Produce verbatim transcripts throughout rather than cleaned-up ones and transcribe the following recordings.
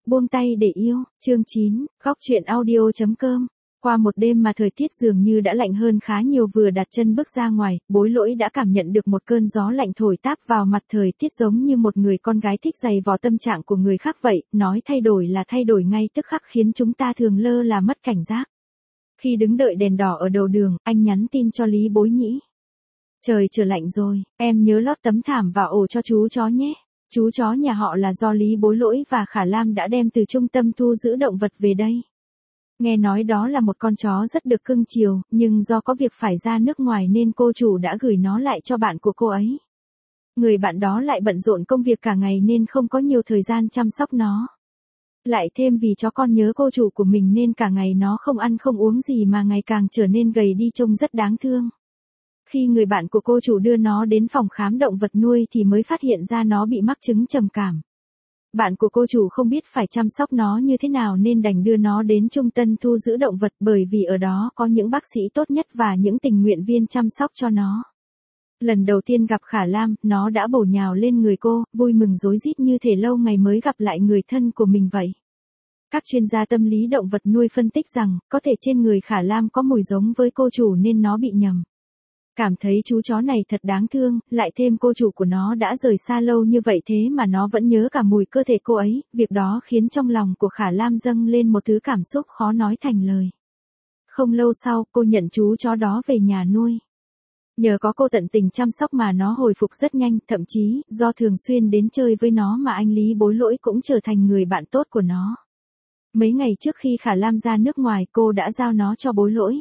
Buông tay để yêu, chương chín, góc truyện audio.com. Qua một đêm mà thời tiết dường như đã lạnh hơn khá nhiều, vừa đặt chân bước ra ngoài, Bối Lỗi đã cảm nhận được một cơn gió lạnh thổi táp vào mặt. Thời tiết giống như một người con gái thích giày vò tâm trạng của người khác vậy, nói thay đổi là thay đổi ngay tức khắc, khiến chúng ta thường lơ là mất cảnh giác. Khi đứng đợi đèn đỏ ở đầu đường, anh nhắn tin cho Lý Bối Nhĩ. Trời trở lạnh rồi, em nhớ lót tấm thảm vào ổ cho chú chó nhé. Chú chó nhà họ là do Lý Bối Lỗi và Khả Lam đã đem từ trung tâm thu giữ động vật về đây. Nghe nói đó là một con chó rất được cưng chiều, nhưng do có việc phải ra nước ngoài nên cô chủ đã gửi nó lại cho bạn của cô ấy. Người bạn đó lại bận rộn công việc cả ngày nên không có nhiều thời gian chăm sóc nó. Lại thêm vì chó con nhớ cô chủ của mình nên cả ngày nó không ăn không uống gì mà ngày càng trở nên gầy đi, trông rất đáng thương. Khi người bạn của cô chủ đưa nó đến phòng khám động vật nuôi thì mới phát hiện ra nó bị mắc chứng trầm cảm. Bạn của cô chủ không biết phải chăm sóc nó như thế nào nên đành đưa nó đến trung tâm thu giữ động vật, bởi vì ở đó có những bác sĩ tốt nhất và những tình nguyện viên chăm sóc cho nó. Lần đầu tiên gặp Khả Lam, nó đã bổ nhào lên người cô, vui mừng rối rít như thể lâu ngày mới gặp lại người thân của mình vậy. Các chuyên gia tâm lý động vật nuôi phân tích rằng, có thể trên người Khả Lam có mùi giống với cô chủ nên nó bị nhầm. Cảm thấy chú chó này thật đáng thương, lại thêm cô chủ của nó đã rời xa lâu như vậy thế mà nó vẫn nhớ cả mùi cơ thể cô ấy, việc đó khiến trong lòng của Khả Lam dâng lên một thứ cảm xúc khó nói thành lời. Không lâu sau, cô nhận chú chó đó về nhà nuôi. Nhờ có cô tận tình chăm sóc mà nó hồi phục rất nhanh, thậm chí, do thường xuyên đến chơi với nó mà anh Lý Bối Lỗi cũng trở thành người bạn tốt của nó. Mấy ngày trước khi Khả Lam ra nước ngoài, cô đã giao nó cho Bối Lỗi.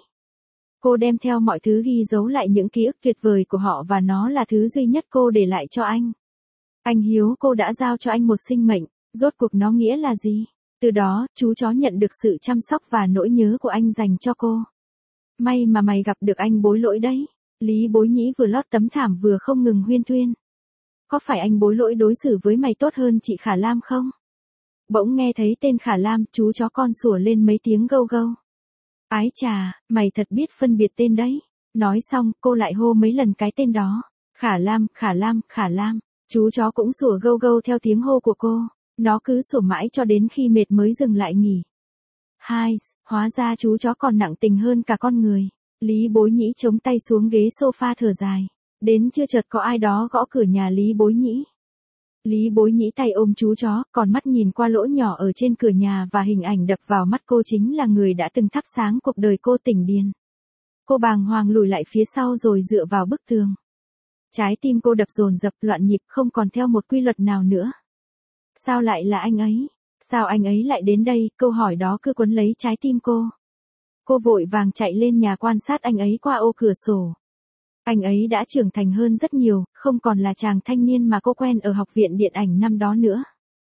Cô đem theo mọi thứ ghi dấu lại những ký ức tuyệt vời của họ và nó là thứ duy nhất cô để lại cho anh. Anh hiếu cô đã giao cho anh một sinh mệnh, rốt cuộc nó nghĩa là gì? Từ đó, chú chó nhận được sự chăm sóc và nỗi nhớ của anh dành cho cô. May mà mày gặp được anh Bối Lỗi đấy. Lý Bối Nhĩ vừa lót tấm thảm vừa không ngừng huyên thuyên. Có phải anh Bối Lỗi đối xử với mày tốt hơn chị Khả Lam không? Bỗng nghe thấy tên Khả Lam, chú chó con sủa lên mấy tiếng gâu gâu. Ái chà, mày thật biết phân biệt tên đấy. Nói xong, cô lại hô mấy lần cái tên đó. Khả Lam, Khả Lam, Khả Lam. Chú chó cũng sủa gâu gâu theo tiếng hô của cô. Nó cứ sủa mãi cho đến khi mệt mới dừng lại nghỉ. Hai, hóa ra chú chó còn nặng tình hơn cả con người. Lý Bối Nhĩ chống tay xuống ghế sofa thở dài. Đến chưa chợt có ai đó gõ cửa nhà Lý Bối Nhĩ. Lý Bối Nhĩ tay ôm chú chó, còn mắt nhìn qua lỗ nhỏ ở trên cửa nhà và hình ảnh đập vào mắt cô chính là người đã từng thắp sáng cuộc đời cô, Tỉnh Điền. Cô bàng hoàng lùi lại phía sau rồi dựa vào bức tường. Trái tim cô đập dồn dập loạn nhịp, không còn theo một quy luật nào nữa. Sao lại là anh ấy? Sao anh ấy lại đến đây? Câu hỏi đó cứ quấn lấy trái tim cô. Cô vội vàng chạy lên nhà quan sát anh ấy qua ô cửa sổ. Anh ấy đã trưởng thành hơn rất nhiều, không còn là chàng thanh niên mà cô quen ở học viện điện ảnh năm đó nữa.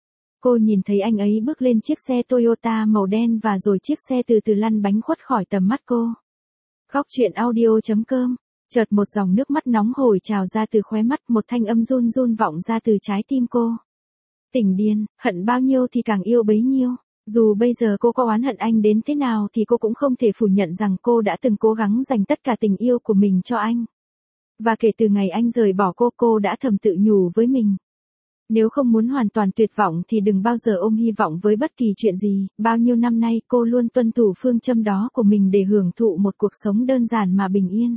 Cô nhìn thấy anh ấy bước lên chiếc xe Toyota màu đen và rồi chiếc xe từ từ lăn bánh khuất khỏi tầm mắt cô. Góc truyện audio.com. Chợt một dòng nước mắt nóng hổi trào ra từ khóe mắt, một thanh âm run run vọng ra từ trái tim cô. Tỉnh Điền, hận bao nhiêu thì càng yêu bấy nhiêu. Dù bây giờ cô có oán hận anh đến thế nào thì cô cũng không thể phủ nhận rằng cô đã từng cố gắng dành tất cả tình yêu của mình cho anh. Và kể từ ngày anh rời bỏ cô, cô đã thầm tự nhủ với mình. Nếu không muốn hoàn toàn tuyệt vọng thì đừng bao giờ ôm hy vọng với bất kỳ chuyện gì. Bao nhiêu năm nay cô luôn tuân thủ phương châm đó của mình để hưởng thụ một cuộc sống đơn giản mà bình yên.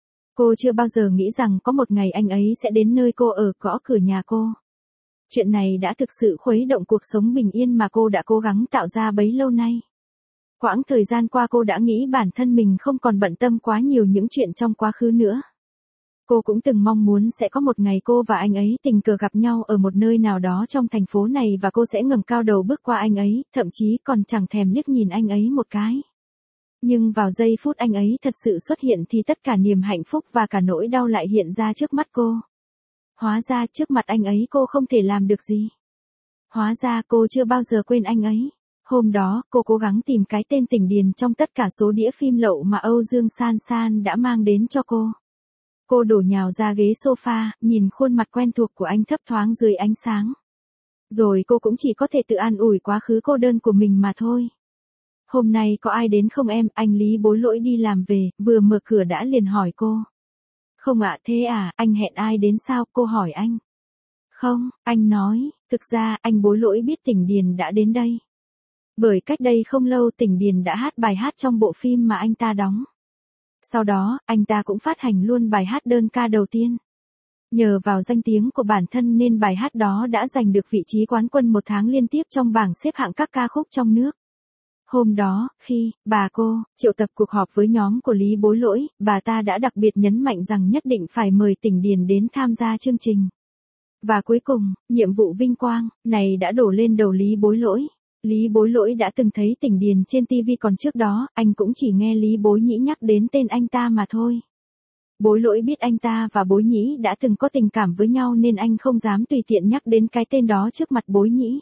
Cô chưa bao giờ nghĩ rằng có một ngày anh ấy sẽ đến nơi cô ở, gõ cửa nhà cô. Chuyện này đã thực sự khuấy động cuộc sống bình yên mà cô đã cố gắng tạo ra bấy lâu nay. Quãng thời gian qua cô đã nghĩ bản thân mình không còn bận tâm quá nhiều những chuyện trong quá khứ nữa. Cô cũng từng mong muốn sẽ có một ngày cô và anh ấy tình cờ gặp nhau ở một nơi nào đó trong thành phố này và cô sẽ ngẩng cao đầu bước qua anh ấy, thậm chí còn chẳng thèm liếc nhìn anh ấy một cái. Nhưng vào giây phút anh ấy thật sự xuất hiện thì tất cả niềm hạnh phúc và cả nỗi đau lại hiện ra trước mắt cô. Hóa ra trước mặt anh ấy cô không thể làm được gì. Hóa ra cô chưa bao giờ quên anh ấy. Hôm đó, cô cố gắng tìm cái tên Tỉnh Điền trong tất cả số đĩa phim lậu mà Âu Dương San San đã mang đến cho cô. Cô đổ nhào ra ghế sofa, nhìn khuôn mặt quen thuộc của anh thấp thoáng dưới ánh sáng. Rồi cô cũng chỉ có thể tự an ủi quá khứ cô đơn của mình mà thôi. Hôm nay có ai đến không em? Anh Lý Bối Lỗi đi làm về, vừa mở cửa đã liền hỏi cô. Không ạ, thế à, anh hẹn ai đến sao? Cô hỏi anh. Không, anh nói, thực ra anh Bối Lỗi biết Tỉnh Điền đã đến đây. Bởi cách đây không lâu Tỉnh Điền đã hát bài hát trong bộ phim mà anh ta đóng. Sau đó, anh ta cũng phát hành luôn bài hát đơn ca đầu tiên. Nhờ vào danh tiếng của bản thân nên bài hát đó đã giành được vị trí quán quân một tháng liên tiếp trong bảng xếp hạng các ca khúc trong nước. Hôm đó, khi bà cô triệu tập cuộc họp với nhóm của Lý Bối Lỗi, bà ta đã đặc biệt nhấn mạnh rằng nhất định phải mời Tỉnh Điền đến tham gia chương trình. Và cuối cùng, nhiệm vụ vinh quang này đã đổ lên đầu Lý Bối Lỗi. Lý Bối Lỗi đã từng thấy Tỉnh Điền trên ti vi, còn trước đó, anh cũng chỉ nghe Lý Bối Nhĩ nhắc đến tên anh ta mà thôi. Bối Lỗi biết anh ta và Bối Nhĩ đã từng có tình cảm với nhau nên anh không dám tùy tiện nhắc đến cái tên đó trước mặt Bối Nhĩ.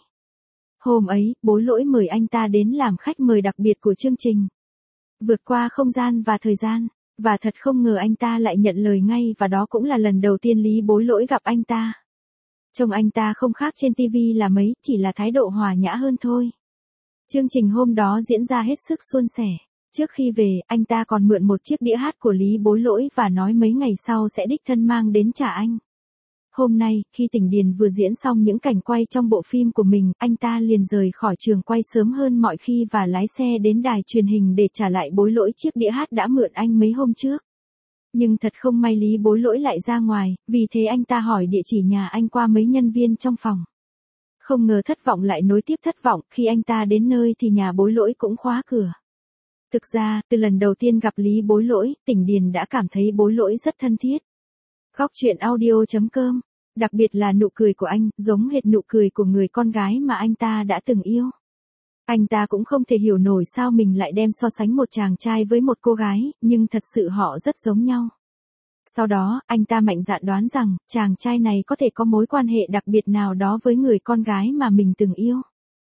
Hôm ấy, Bối Lỗi mời anh ta đến làm khách mời đặc biệt của chương trình. Vượt qua không gian và thời gian, và thật không ngờ anh ta lại nhận lời ngay, và đó cũng là lần đầu tiên Lý Bối Lỗi gặp anh ta. Trông anh ta không khác trên ti vi là mấy, chỉ là thái độ hòa nhã hơn thôi. Chương trình hôm đó diễn ra hết sức suôn sẻ. Trước khi về, anh ta còn mượn một chiếc đĩa hát của Lý Bối Lỗi và nói mấy ngày sau sẽ đích thân mang đến trả anh. Hôm nay, khi Tỉnh Điền vừa diễn xong những cảnh quay trong bộ phim của mình, anh ta liền rời khỏi trường quay sớm hơn mọi khi và lái xe đến đài truyền hình để trả lại Bối Lỗi chiếc đĩa hát đã mượn anh mấy hôm trước. Nhưng thật không may Lý Bối Lỗi lại ra ngoài, vì thế anh ta hỏi địa chỉ nhà anh qua mấy nhân viên trong phòng. Không ngờ thất vọng lại nối tiếp thất vọng, khi anh ta đến nơi thì nhà Bối Lỗi cũng khóa cửa. Thực ra, từ lần đầu tiên gặp Lý Bối Lỗi, Tỉnh Điền đã cảm thấy Bối Lỗi rất thân thiết. Góc truyện audio chấm com. Đặc biệt là nụ cười của anh, giống hệt nụ cười của người con gái mà anh ta đã từng yêu. Anh ta cũng không thể hiểu nổi sao mình lại đem so sánh một chàng trai với một cô gái, nhưng thật sự họ rất giống nhau. Sau đó, anh ta mạnh dạn đoán rằng, chàng trai này có thể có mối quan hệ đặc biệt nào đó với người con gái mà mình từng yêu.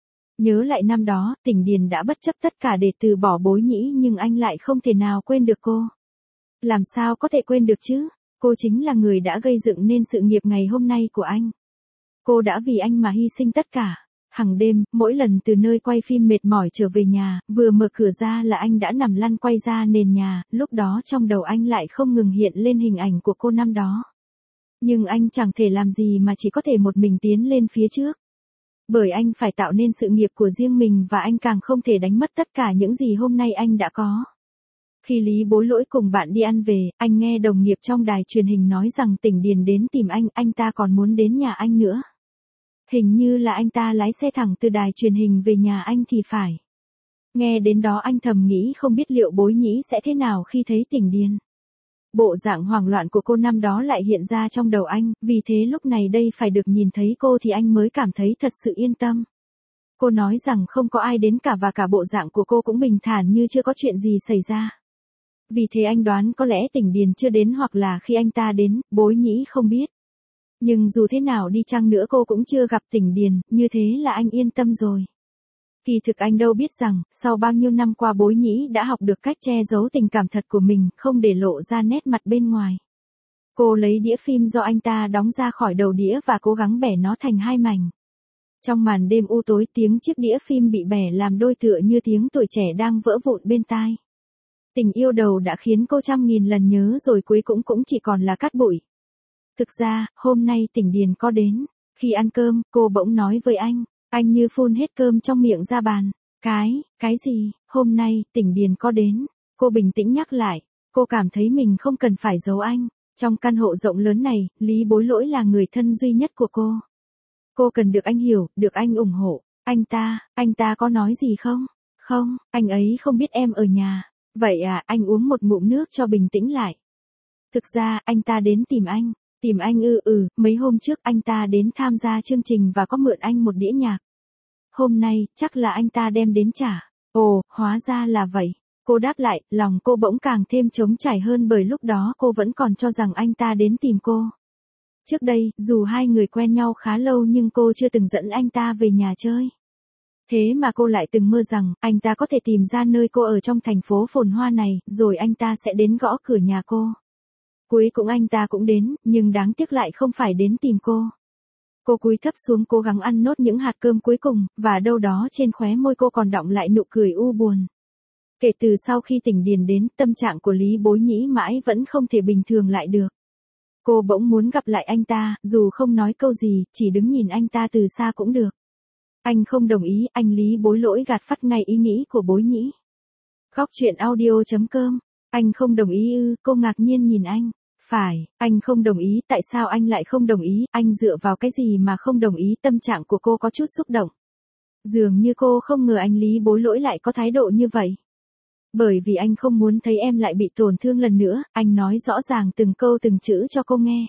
Nhớ lại năm đó, Tỉnh Điền đã bất chấp tất cả để từ bỏ Bối Nhĩ, nhưng anh lại không thể nào quên được cô. Làm sao có thể quên được chứ? Cô chính là người đã gây dựng nên sự nghiệp ngày hôm nay của anh. Cô đã vì anh mà hy sinh tất cả. Hằng đêm, mỗi lần từ nơi quay phim mệt mỏi trở về nhà, vừa mở cửa ra là anh đã nằm lăn quay ra nền nhà, lúc đó trong đầu anh lại không ngừng hiện lên hình ảnh của cô năm đó. Nhưng anh chẳng thể làm gì mà chỉ có thể một mình tiến lên phía trước. Bởi anh phải tạo nên sự nghiệp của riêng mình và anh càng không thể đánh mất tất cả những gì hôm nay anh đã có. Khi Lý Bối Lỗi cùng bạn đi ăn về, anh nghe đồng nghiệp trong đài truyền hình nói rằng Tỉnh Điền đến tìm anh, anh ta còn muốn đến nhà anh nữa. Hình như là anh ta lái xe thẳng từ đài truyền hình về nhà anh thì phải. Nghe đến đó anh thầm nghĩ không biết liệu Bối Nhĩ sẽ thế nào khi thấy Tỉnh Điền. Bộ dạng hoảng loạn của cô năm đó lại hiện ra trong đầu anh, vì thế lúc này đây phải được nhìn thấy cô thì anh mới cảm thấy thật sự yên tâm. Cô nói rằng không có ai đến cả và cả bộ dạng của cô cũng bình thản như chưa có chuyện gì xảy ra. Vì thế anh đoán có lẽ Tỉnh Điền chưa đến, hoặc là khi anh ta đến, Bối Nhĩ không biết. Nhưng dù thế nào đi chăng nữa cô cũng chưa gặp Tỉnh Điền, như thế là anh yên tâm rồi. Kỳ thực anh đâu biết rằng, sau bao nhiêu năm qua Bối Nhĩ đã học được cách che giấu tình cảm thật của mình, không để lộ ra nét mặt bên ngoài. Cô lấy đĩa phim do anh ta đóng ra khỏi đầu đĩa và cố gắng bẻ nó thành hai mảnh. Trong màn đêm u tối, tiếng chiếc đĩa phim bị bẻ làm đôi tựa như tiếng tuổi trẻ đang vỡ vụn bên tai. Tình yêu đầu đã khiến cô trăm nghìn lần nhớ rồi cuối cũng cũng chỉ còn là cát bụi. Thực ra, hôm nay Tỉnh Điền có đến. Khi ăn cơm, cô bỗng nói với anh. Anh như phun hết cơm trong miệng ra bàn. Cái, cái gì, hôm nay, Tỉnh Điền có đến. Cô bình tĩnh nhắc lại. Cô cảm thấy mình không cần phải giấu anh. Trong căn hộ rộng lớn này, Lý Bối Lỗi là người thân duy nhất của cô. Cô cần được anh hiểu, được anh ủng hộ. Anh ta, anh ta có nói gì không? Không, anh ấy không biết em ở nhà. Vậy à, anh uống một ngụm nước cho bình tĩnh lại. Thực ra, anh ta đến tìm anh. Tìm anh ư ừ, mấy hôm trước anh ta đến tham gia chương trình và có mượn anh một đĩa nhạc. Hôm nay, chắc là anh ta đem đến trả. Ồ, hóa ra là vậy. Cô đáp lại, lòng cô bỗng càng thêm trống trải hơn bởi lúc đó cô vẫn còn cho rằng anh ta đến tìm cô. Trước đây, dù hai người quen nhau khá lâu nhưng cô chưa từng dẫn anh ta về nhà chơi. Thế mà cô lại từng mơ rằng, anh ta có thể tìm ra nơi cô ở trong thành phố phồn hoa này, rồi anh ta sẽ đến gõ cửa nhà cô. Cuối cùng anh ta cũng đến, nhưng đáng tiếc lại không phải đến tìm cô. Cô cúi thấp xuống cố gắng ăn nốt những hạt cơm cuối cùng, và đâu đó trên khóe môi cô còn đọng lại nụ cười u buồn. Kể từ sau khi Tỉnh Điền đến, tâm trạng của Lý Bối Nhĩ mãi vẫn không thể bình thường lại được. Cô bỗng muốn gặp lại anh ta, dù không nói câu gì, chỉ đứng nhìn anh ta từ xa cũng được. Anh không đồng ý, anh Lý Bối Lỗi gạt phắt ngay ý nghĩ của Bối Nhĩ. Góc truyện audio.com. Anh không đồng ý ư? Cô ngạc nhiên nhìn anh. Phải, anh không đồng ý, tại sao anh lại không đồng ý, anh dựa vào cái gì mà không đồng ý? Tâm trạng của cô có chút xúc động. Dường như cô không ngờ anh Lý Bối Lỗi lại có thái độ như vậy. Bởi vì anh không muốn thấy em lại bị tổn thương lần nữa, anh nói rõ ràng từng câu từng chữ cho cô nghe.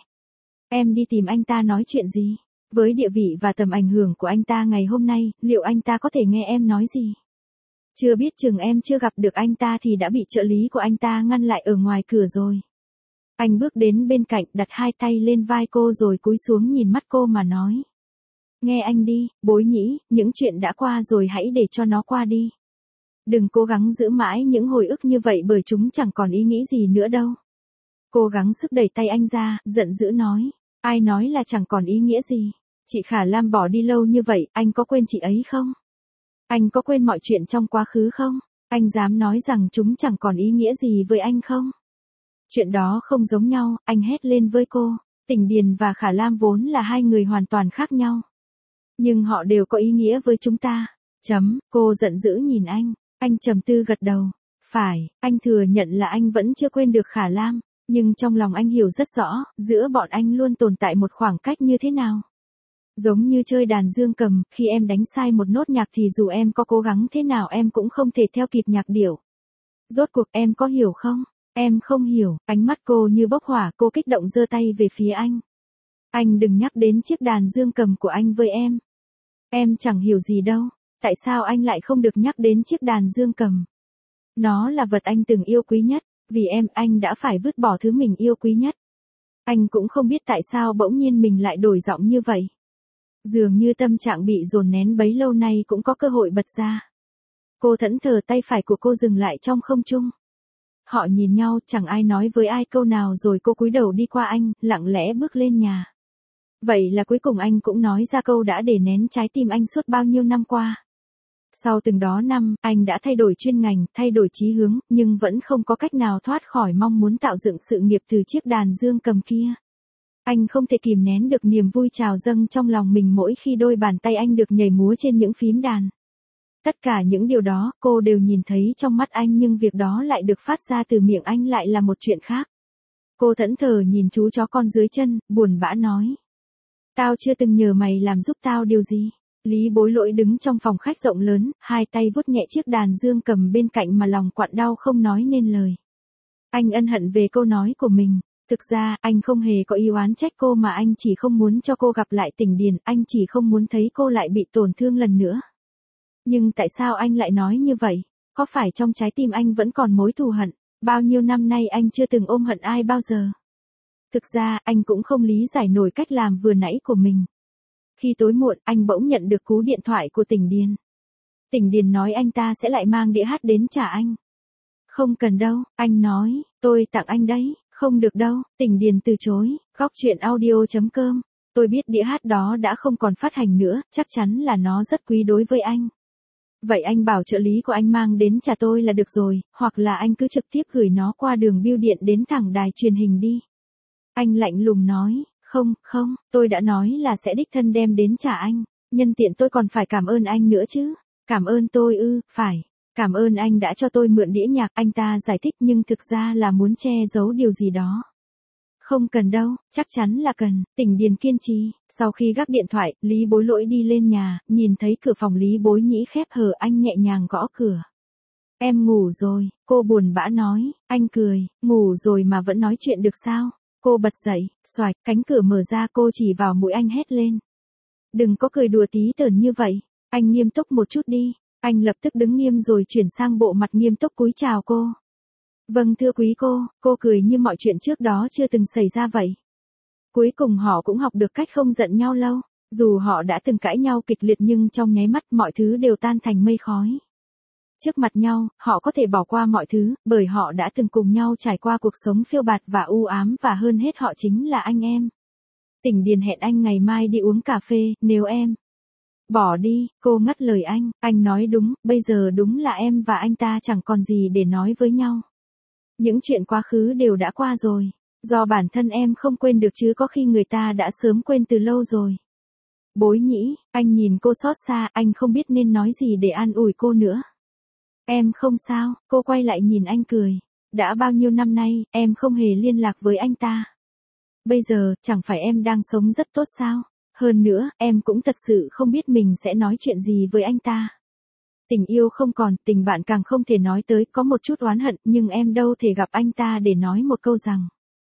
Em đi tìm anh ta nói chuyện gì? Với địa vị và tầm ảnh hưởng của anh ta ngày hôm nay, liệu anh ta có thể nghe em nói gì? Chưa biết chừng em chưa gặp được anh ta thì đã bị trợ lý của anh ta ngăn lại ở ngoài cửa rồi. Anh bước đến bên cạnh, đặt hai tay lên vai cô rồi cúi xuống nhìn mắt cô mà nói. Nghe anh đi, Bối Nhĩ, những chuyện đã qua rồi hãy để cho nó qua đi. Đừng cố gắng giữ mãi những hồi ức như vậy bởi chúng chẳng còn ý nghĩ gì nữa đâu. Cố gắng sức đẩy tay anh ra, giận dữ nói. Ai nói là chẳng còn ý nghĩa gì? Chị Khả Lam bỏ đi lâu như vậy, anh có quên chị ấy không? Anh có quên mọi chuyện trong quá khứ không? Anh dám nói rằng chúng chẳng còn ý nghĩa gì với anh không? Chuyện đó không giống nhau, anh hét lên với cô. Tỉnh Điền và Khả Lam vốn là hai người hoàn toàn khác nhau. Nhưng họ đều có ý nghĩa với chúng ta. Chấm, cô giận dữ nhìn anh. Anh trầm tư gật đầu. Phải, anh thừa nhận là anh vẫn chưa quên được Khả Lam. Nhưng trong lòng anh hiểu rất rõ, giữa bọn anh luôn tồn tại một khoảng cách như thế nào. Giống như chơi đàn dương cầm, khi em đánh sai một nốt nhạc thì dù em có cố gắng thế nào em cũng không thể theo kịp nhạc điệu. Rốt cuộc em có hiểu không? Em không hiểu, ánh mắt cô như bốc hỏa, cô kích động giơ tay về phía anh. Anh đừng nhắc đến chiếc đàn dương cầm của anh với em. Em chẳng hiểu gì đâu, tại sao anh lại không được nhắc đến chiếc đàn dương cầm? Nó là vật anh từng yêu quý nhất, vì em anh đã phải vứt bỏ thứ mình yêu quý nhất. Anh cũng không biết tại sao bỗng nhiên mình lại đổi giọng như vậy. Dường như tâm trạng bị dồn nén bấy lâu nay cũng có cơ hội bật ra. Cô thẫn thờ, tay phải của cô dừng lại trong không trung. Họ nhìn nhau, chẳng ai nói với ai câu nào rồi cô cúi đầu đi qua anh, lặng lẽ bước lên nhà. Vậy là cuối cùng anh cũng nói ra câu đã để nén trái tim anh suốt bao nhiêu năm qua. Sau từng đó năm, anh đã thay đổi chuyên ngành, thay đổi chí hướng, nhưng vẫn không có cách nào thoát khỏi mong muốn tạo dựng sự nghiệp từ chiếc đàn dương cầm kia. Anh không thể kìm nén được niềm vui trào dâng trong lòng mình mỗi khi đôi bàn tay anh được nhảy múa trên những phím đàn. Tất cả những điều đó, cô đều nhìn thấy trong mắt anh nhưng việc đó lại được phát ra từ miệng anh lại là một chuyện khác. Cô thẫn thờ nhìn chú chó con dưới chân, buồn bã nói. Tao chưa từng nhờ mày làm giúp tao điều gì. Lý Bối Lỗi đứng trong phòng khách rộng lớn, hai tay vuốt nhẹ chiếc đàn dương cầm bên cạnh mà lòng quặn đau không nói nên lời. Anh ân hận về câu nói của mình. Thực ra, anh không hề có ý oán trách cô mà anh chỉ không muốn cho cô gặp lại Tỉnh Điền, anh chỉ không muốn thấy cô lại bị tổn thương lần nữa. Nhưng tại sao anh lại nói như vậy? Có phải trong trái tim anh vẫn còn mối thù hận? Bao nhiêu năm nay anh chưa từng ôm hận ai bao giờ? Thực ra, anh cũng không lý giải nổi cách làm vừa nãy của mình. Khi tối muộn, anh bỗng nhận được cú điện thoại của Tỉnh Điền. Tỉnh Điền nói anh ta sẽ lại mang đĩa hát đến trả anh. Không cần đâu, anh nói, tôi tặng anh đấy. Không được đâu, Tỉnh Điền từ chối. Góc truyện audio.com. Tôi biết đĩa hát đó đã không còn phát hành nữa, chắc chắn là nó rất quý đối với anh. Vậy anh bảo trợ lý của anh mang đến trả tôi là được rồi, hoặc là anh cứ trực tiếp gửi nó qua đường bưu điện đến thẳng đài truyền hình đi. Anh lạnh lùng nói, không, không, tôi đã nói là sẽ đích thân đem đến trả anh, nhân tiện tôi còn phải cảm ơn anh nữa chứ. Cảm ơn tôi ư? Phải. Cảm ơn anh đã cho tôi mượn đĩa nhạc, anh ta giải thích nhưng thực ra là muốn che giấu điều gì đó. Không cần đâu, chắc chắn là cần, Tỉnh Điền kiên trì. Sau khi gác điện thoại, Lý Bối Lỗi đi lên nhà, nhìn thấy cửa phòng Lý Bối Nhĩ khép hờ, anh nhẹ nhàng gõ cửa. Em ngủ rồi, cô buồn bã nói, anh cười, ngủ rồi mà vẫn nói chuyện được sao? Cô bật dậy, xoạch, cánh cửa mở ra, cô chỉ vào mũi anh hét lên. Đừng có cười đùa tí tởn như vậy, anh nghiêm túc một chút đi. Anh lập tức đứng nghiêm rồi chuyển sang bộ mặt nghiêm túc cúi chào cô. Vâng thưa quý cô, cô cười như mọi chuyện trước đó chưa từng xảy ra vậy. Cuối cùng họ cũng học được cách không giận nhau lâu. Dù họ đã từng cãi nhau kịch liệt nhưng trong nháy mắt mọi thứ đều tan thành mây khói. Trước mặt nhau, họ có thể bỏ qua mọi thứ, bởi họ đã từng cùng nhau trải qua cuộc sống phiêu bạt và u ám và hơn hết họ chính là anh em. Tỉnh Điền hẹn anh ngày mai đi uống cà phê, nếu em bỏ đi, cô ngắt lời anh, anh nói đúng, bây giờ đúng là em và anh ta chẳng còn gì để nói với nhau. Những chuyện quá khứ đều đã qua rồi, do bản thân em không quên được chứ có khi người ta đã sớm quên từ lâu rồi. Bối Nhĩ, anh nhìn cô xót xa, anh không biết nên nói gì để an ủi cô nữa. Em không sao, cô quay lại nhìn anh cười. Đã bao nhiêu năm nay, em không hề liên lạc với anh ta. Bây giờ, chẳng phải em đang sống rất tốt sao? Hơn nữa, em cũng thật sự không biết mình sẽ nói chuyện gì với anh ta. Tình yêu không còn, tình bạn càng không thể nói tới, có một chút oán hận, nhưng em đâu thể gặp anh ta để nói một câu rằng.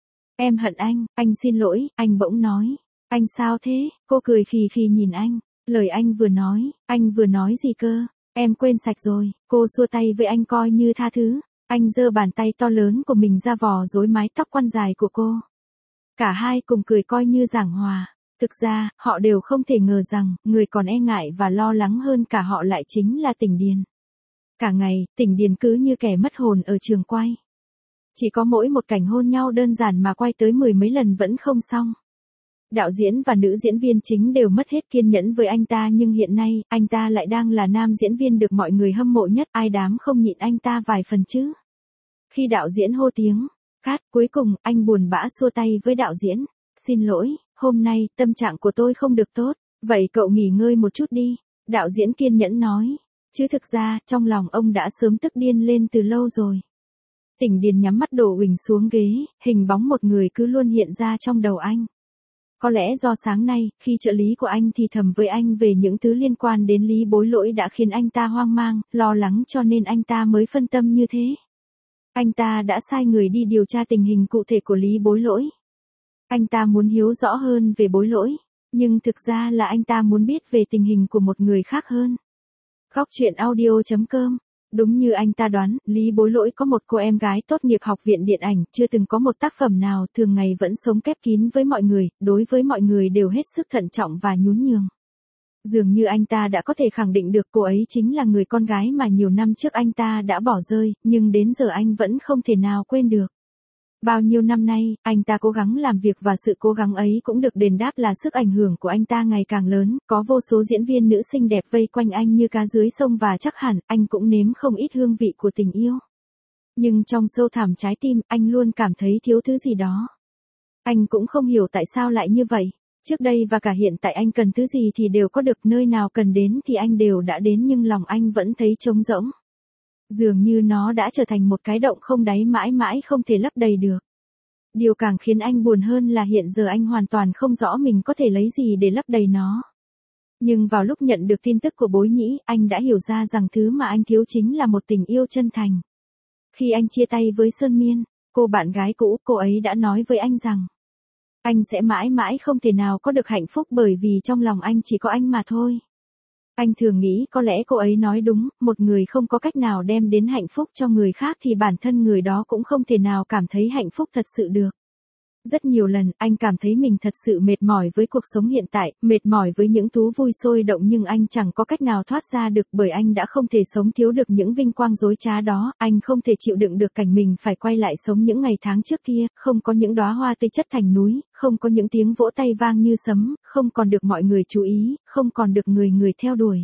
Em hận anh, anh xin lỗi, anh bỗng nói. Anh sao thế? Cô cười khì khì nhìn anh. Lời anh vừa nói, anh vừa nói gì cơ? Em quên sạch rồi. Cô xua tay với anh coi như tha thứ. Anh giơ bàn tay to lớn của mình ra vò rối mái tóc quăn dài của cô. Cả hai cùng cười coi như giảng hòa. Thực ra, họ đều không thể ngờ rằng, người còn e ngại và lo lắng hơn cả họ lại chính là Tỉnh Điền. Cả ngày, Tỉnh Điền cứ như kẻ mất hồn ở trường quay. Chỉ có mỗi một cảnh hôn nhau đơn giản mà quay tới mười mấy lần vẫn không xong. Đạo diễn và nữ diễn viên chính đều mất hết kiên nhẫn với anh ta, nhưng hiện nay, anh ta lại đang là nam diễn viên được mọi người hâm mộ nhất, ai dám không nhịn anh ta vài phần chứ. Khi đạo diễn hô tiếng, cắt, cuối cùng, anh buồn bã xua tay với đạo diễn. Xin lỗi, hôm nay, tâm trạng của tôi không được tốt, vậy cậu nghỉ ngơi một chút đi. Đạo diễn kiên nhẫn nói, chứ thực ra, trong lòng ông đã sớm tức điên lên từ lâu rồi. Tỉnh Điền nhắm mắt đổ uỳnh xuống ghế, hình bóng một người cứ luôn hiện ra trong đầu anh. Có lẽ do sáng nay, khi trợ lý của anh thì thầm với anh về những thứ liên quan đến Lý Bối Lỗi đã khiến anh ta hoang mang, lo lắng cho nên anh ta mới phân tâm như thế. Anh ta đã sai người đi điều tra tình hình cụ thể của Lý Bối Lỗi. Anh ta muốn hiểu rõ hơn về Bối Lỗi, nhưng thực ra là anh ta muốn biết về tình hình của một người khác hơn. Góc truyện audio chấm com. Đúng như anh ta đoán, Lý Bối Lỗi có một cô em gái tốt nghiệp học viện điện ảnh, chưa từng có một tác phẩm nào, thường ngày vẫn sống khép kín với mọi người, đối với mọi người đều hết sức thận trọng và nhún nhường. Dường như anh ta đã có thể khẳng định được cô ấy chính là người con gái mà nhiều năm trước anh ta đã bỏ rơi, nhưng đến giờ anh vẫn không thể nào quên được. Bao nhiêu năm nay, anh ta cố gắng làm việc và sự cố gắng ấy cũng được đền đáp là sức ảnh hưởng của anh ta ngày càng lớn, có vô số diễn viên nữ xinh đẹp vây quanh anh như cá dưới sông và chắc hẳn anh cũng nếm không ít hương vị của tình yêu. Nhưng trong sâu thẳm trái tim, anh luôn cảm thấy thiếu thứ gì đó. Anh cũng không hiểu tại sao lại như vậy. Trước đây và cả hiện tại anh cần thứ gì thì đều có được, nơi nào cần đến thì anh đều đã đến, nhưng lòng anh vẫn thấy trống rỗng. Dường như nó đã trở thành một cái động không đáy mãi mãi không thể lấp đầy được. Điều càng khiến anh buồn hơn là hiện giờ anh hoàn toàn không rõ mình có thể lấy gì để lấp đầy nó. Nhưng vào lúc nhận được tin tức của Bối Nhĩ, anh đã hiểu ra rằng thứ mà anh thiếu chính là một tình yêu chân thành. Khi anh chia tay với Sơn Miên, cô bạn gái cũ, cô ấy đã nói với anh rằng anh sẽ mãi mãi không thể nào có được hạnh phúc bởi vì trong lòng anh chỉ có anh mà thôi. Anh thường nghĩ có lẽ cô ấy nói đúng, một người không có cách nào đem đến hạnh phúc cho người khác thì bản thân người đó cũng không thể nào cảm thấy hạnh phúc thật sự được. Rất nhiều lần, anh cảm thấy mình thật sự mệt mỏi với cuộc sống hiện tại, mệt mỏi với những thú vui sôi động, nhưng anh chẳng có cách nào thoát ra được bởi anh đã không thể sống thiếu được những vinh quang dối trá đó, anh không thể chịu đựng được cảnh mình phải quay lại sống những ngày tháng trước kia, không có những đóa hoa tươi chất thành núi, không có những tiếng vỗ tay vang như sấm, không còn được mọi người chú ý, không còn được người người theo đuổi.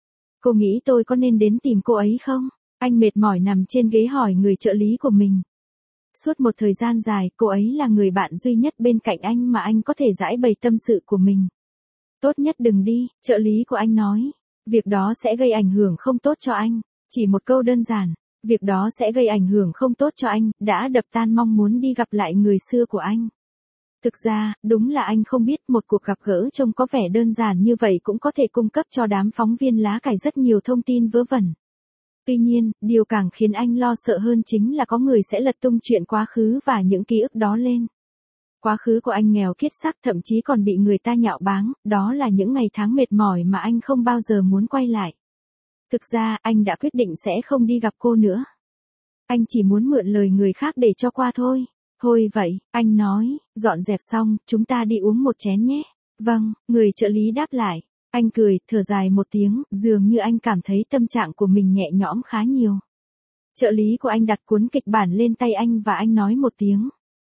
Cô nghĩ tôi có nên đến tìm cô ấy không? Anh mệt mỏi nằm trên ghế hỏi người trợ lý của mình. Suốt một thời gian dài, cô ấy là người bạn duy nhất bên cạnh anh mà anh có thể giải bày tâm sự của mình. Tốt nhất đừng đi, trợ lý của anh nói. Việc đó sẽ gây ảnh hưởng không tốt cho anh. Chỉ một câu đơn giản, việc đó sẽ gây ảnh hưởng không tốt cho anh, đã đập tan mong muốn đi gặp lại người xưa của anh. Thực ra, đúng là anh không biết một cuộc gặp gỡ trông có vẻ đơn giản như vậy cũng có thể cung cấp cho đám phóng viên lá cải rất nhiều thông tin vớ vẩn. Tuy nhiên, điều càng khiến anh lo sợ hơn chính là có người sẽ lật tung chuyện quá khứ và những ký ức đó lên. Quá khứ của anh nghèo kiết xác, thậm chí còn bị người ta nhạo báng, đó là những ngày tháng mệt mỏi mà anh không bao giờ muốn quay lại. Thực ra, anh đã quyết định sẽ không đi gặp cô nữa. Anh chỉ muốn mượn lời người khác để cho qua thôi. Thôi vậy, anh nói, dọn dẹp xong, chúng ta đi uống một chén nhé. Vâng, người trợ lý đáp lại. Anh cười, thở dài một tiếng, dường như anh cảm thấy tâm trạng của mình nhẹ nhõm khá nhiều. Trợ lý của anh đặt cuốn kịch bản lên tay anh và anh nói một tiếng.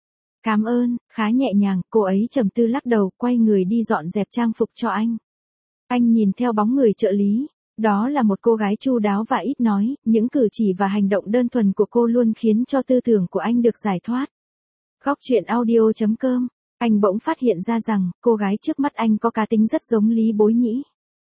Cảm ơn, khá nhẹ nhàng, cô ấy trầm tư lắc đầu, quay người đi dọn dẹp trang phục cho anh. Anh nhìn theo bóng người trợ lý. Đó là một cô gái chu đáo và ít nói, những cử chỉ và hành động đơn thuần của cô luôn khiến cho tư tưởng của anh được giải thoát. Góc truyện audio chấm com Anh bỗng phát hiện ra rằng, cô gái trước mắt anh có cá tính rất giống Lý Bối Nhĩ.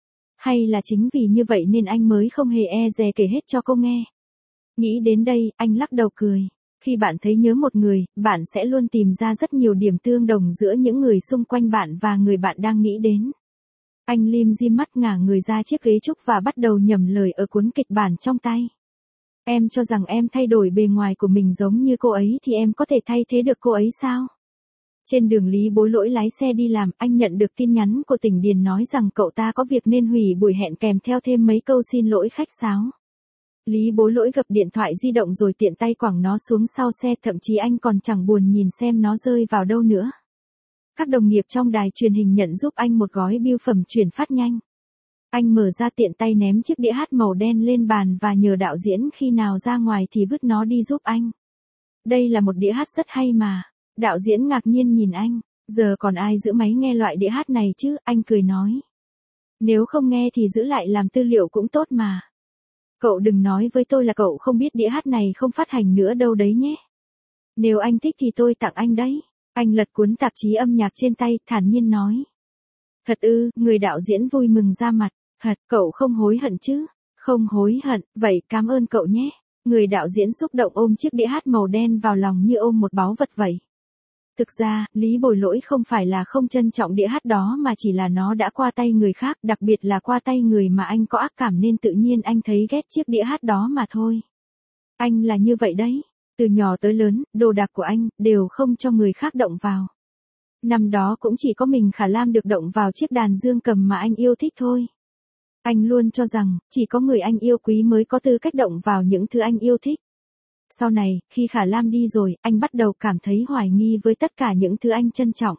Hay là chính vì như vậy nên anh mới không hề e dè kể hết cho cô nghe. Nghĩ đến đây, anh lắc đầu cười. Khi bạn thấy nhớ một người, bạn sẽ luôn tìm ra rất nhiều điểm tương đồng giữa những người xung quanh bạn và người bạn đang nghĩ đến. Anh lim dim mắt ngả người ra chiếc ghế trúc và bắt đầu nhẩm lời ở cuốn kịch bản trong tay. Em cho rằng em thay đổi bề ngoài của mình giống như cô ấy thì em có thể thay thế được cô ấy sao? Trên đường Lý Bối Lỗi lái xe đi làm, anh nhận được tin nhắn của Tỉnh Điền nói rằng cậu ta có việc nên hủy buổi hẹn kèm theo thêm mấy câu xin lỗi khách sáo. Lý Bối Lỗi gập điện thoại di động rồi tiện tay quẳng nó xuống sau xe, thậm chí anh còn chẳng buồn nhìn xem nó rơi vào đâu nữa. Các đồng nghiệp trong đài truyền hình nhận giúp anh một gói bưu phẩm chuyển phát nhanh. Anh mở ra tiện tay ném chiếc đĩa hát màu đen lên bàn và nhờ đạo diễn khi nào ra ngoài thì vứt nó đi giúp anh. Đây là một đĩa hát rất hay mà. Đạo diễn ngạc nhiên nhìn anh. Giờ còn ai giữ máy nghe loại đĩa hát này chứ, anh cười nói. Nếu không nghe thì giữ lại làm tư liệu cũng tốt mà. Cậu đừng nói với tôi là cậu không biết đĩa hát này không phát hành nữa đâu đấy nhé. Nếu anh thích thì tôi tặng anh đấy. Anh lật cuốn tạp chí âm nhạc trên tay, thản nhiên nói. Thật ư, người đạo diễn vui mừng ra mặt. Thật, cậu không hối hận chứ? Không hối hận, vậy cảm ơn cậu nhé. Người đạo diễn xúc động ôm chiếc đĩa hát màu đen vào lòng như ôm một báu vật vậy. Thực ra, Lý Bối Lỗi không phải là không trân trọng đĩa hát đó mà chỉ là nó đã qua tay người khác, đặc biệt là qua tay người mà anh có ác cảm nên tự nhiên anh thấy ghét chiếc đĩa hát đó mà thôi. Anh là như vậy đấy. Từ nhỏ tới lớn, đồ đạc của anh, đều không cho người khác động vào. Năm đó cũng chỉ có mình Khả Lam được động vào chiếc đàn dương cầm mà anh yêu thích thôi. Anh luôn cho rằng, chỉ có người anh yêu quý mới có tư cách động vào những thứ anh yêu thích. Sau này, khi Khả Lam đi rồi, anh bắt đầu cảm thấy hoài nghi với tất cả những thứ anh trân trọng.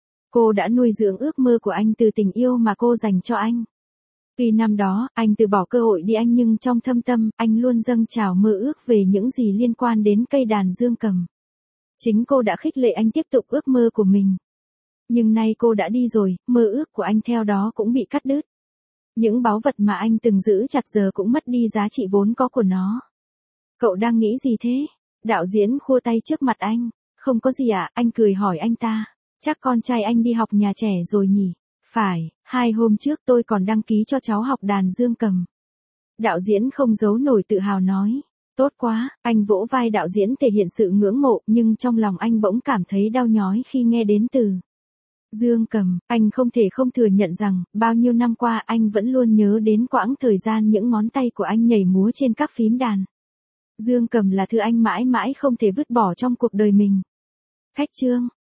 Cô đã nuôi dưỡng ước mơ của anh từ tình yêu mà cô dành cho anh. Vì năm đó, anh từ bỏ cơ hội đi anh nhưng trong thâm tâm, anh luôn dâng trào mơ ước về những gì liên quan đến cây đàn dương cầm. Chính cô đã khích lệ anh tiếp tục ước mơ của mình. Nhưng nay cô đã đi rồi, mơ ước của anh theo đó cũng bị cắt đứt. Những báu vật mà anh từng giữ chặt giờ cũng mất đi giá trị vốn có của nó. Cậu đang nghĩ gì thế? Đạo diễn khua tay trước mặt anh. Không có gì ạ, à? Anh cười hỏi anh ta. Chắc con trai anh đi học nhà trẻ rồi nhỉ? Phải, hai hôm trước tôi còn đăng ký cho cháu học đàn dương cầm. Đạo diễn không giấu nổi tự hào nói. Tốt quá, anh vỗ vai đạo diễn thể hiện sự ngưỡng mộ nhưng trong lòng anh bỗng cảm thấy đau nhói khi nghe đến từ dương cầm. Anh không thể không thừa nhận rằng, bao nhiêu năm qua anh vẫn luôn nhớ đến quãng thời gian những ngón tay của anh nhảy múa trên các phím đàn. Dương cầm là thứ anh mãi mãi không thể vứt bỏ trong cuộc đời mình. Khách chương